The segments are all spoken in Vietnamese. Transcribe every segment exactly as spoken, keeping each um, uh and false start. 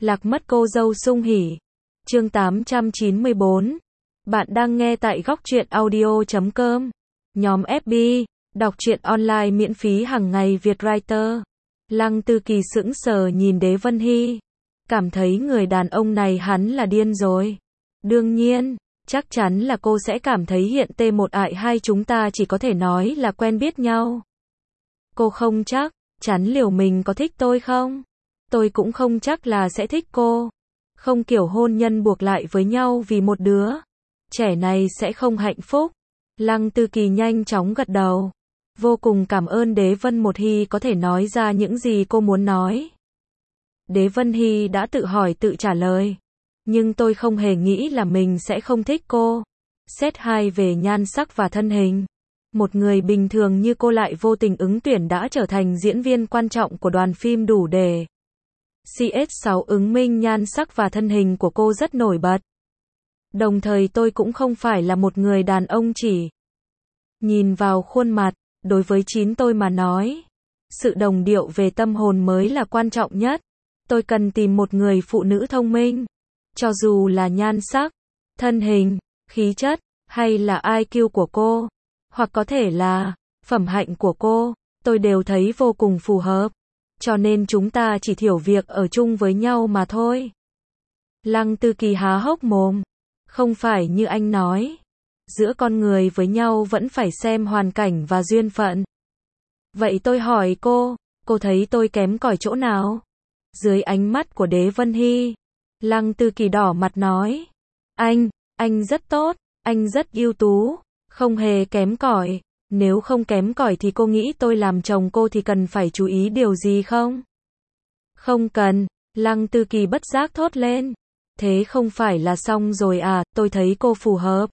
Lạc mất cô dâu sung hỉ. Chương tám trăm chín mươi bốn. Bạn đang nghe tại góc truyện audio chấm com. Nhóm ép bê, đọc truyện online miễn phí hàng ngày Việt Writer. Lăng Tư Kỳ sững sờ nhìn Đế Vân Hy. Cảm thấy người đàn ông này hắn là điên rồi. Đương nhiên, chắc chắn là cô sẽ cảm thấy hiện T một ại hai chúng ta chỉ có thể nói là quen biết nhau. Cô không chắc, chắn liều mình có thích tôi không? Tôi cũng không chắc là sẽ thích cô. Không kiểu hôn nhân buộc lại với nhau vì một đứa trẻ này sẽ không hạnh phúc. Lăng Tư Kỳ nhanh chóng gật đầu. Vô cùng cảm ơn Đế Vân Một Hy có thể nói ra những gì cô muốn nói. Đế Vân Hy đã tự hỏi tự trả lời. Nhưng tôi không hề nghĩ là mình sẽ không thích cô. Xét hai về nhan sắc và thân hình. Một người bình thường như cô lại vô tình ứng tuyển đã trở thành diễn viên quan trọng của đoàn phim đủ để xê ét sáu ứng minh nhan sắc và thân hình của cô rất nổi bật. Đồng thời tôi cũng không phải là một người đàn ông chỉ nhìn vào khuôn mặt, đối với chín tôi mà nói. Sự đồng điệu về tâm hồn mới là quan trọng nhất. Tôi cần tìm một người phụ nữ thông minh. Cho dù là nhan sắc, thân hình, khí chất, hay là i kiu của cô, hoặc có thể là phẩm hạnh của cô, tôi đều thấy vô cùng phù hợp. Cho nên chúng ta chỉ thiểu việc ở chung với nhau mà thôi. Lăng Tư Kỳ há hốc mồm. Không phải như anh nói. Giữa con người với nhau vẫn phải xem hoàn cảnh và duyên phận. Vậy tôi hỏi cô, cô thấy tôi kém cỏi chỗ nào? Dưới ánh mắt của Đế Vân Hy, Lăng Tư Kỳ đỏ mặt nói. Anh, anh rất tốt, anh rất ưu tú, không hề kém cỏi. Nếu không kém cỏi thì cô nghĩ tôi làm chồng cô thì cần phải chú ý điều gì không? Không cần, Lăng Tư Kỳ bất giác thốt lên. Thế không phải là xong rồi à, tôi thấy cô phù hợp.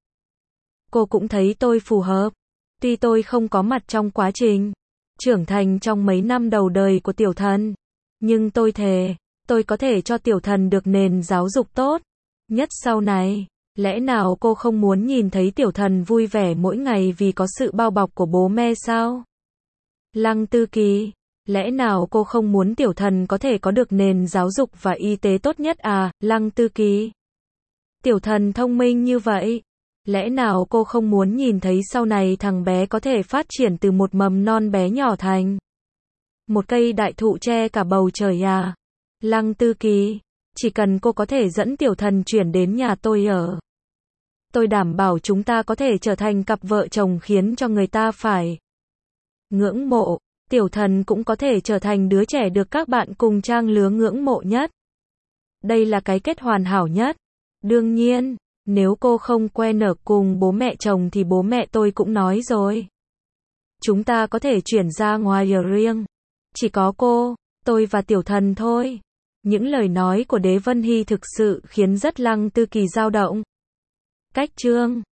Cô cũng thấy tôi phù hợp. Tuy tôi không có mặt trong quá trình trưởng thành trong mấy năm đầu đời của tiểu thần. Nhưng tôi thề, tôi có thể cho tiểu thần được nền giáo dục tốt nhất sau này. Lẽ nào cô không muốn nhìn thấy tiểu thần vui vẻ mỗi ngày vì có sự bao bọc của bố mẹ sao? Lăng Tư Kỳ, lẽ nào cô không muốn tiểu thần có thể có được nền giáo dục và y tế tốt nhất à? Lăng Tư Kỳ, tiểu thần thông minh như vậy. Lẽ nào cô không muốn nhìn thấy sau này thằng bé có thể phát triển từ một mầm non bé nhỏ thành một cây đại thụ che cả bầu trời à? Lăng Tư Kỳ, chỉ cần cô có thể dẫn tiểu thần chuyển đến nhà tôi ở, tôi đảm bảo chúng ta có thể trở thành cặp vợ chồng khiến cho người ta phải ngưỡng mộ. Tiểu thần cũng có thể trở thành đứa trẻ được các bạn cùng trang lứa ngưỡng mộ nhất. Đây là cái kết hoàn hảo nhất. Đương nhiên, nếu cô không quen ở cùng bố mẹ chồng thì bố mẹ tôi cũng nói rồi. Chúng ta có thể chuyển ra ngoài ở riêng. Chỉ có cô, tôi và tiểu thần thôi. Những lời nói của Đế Vân Hy thực sự khiến rất Lăng Tư Kỳ dao động. Cách chương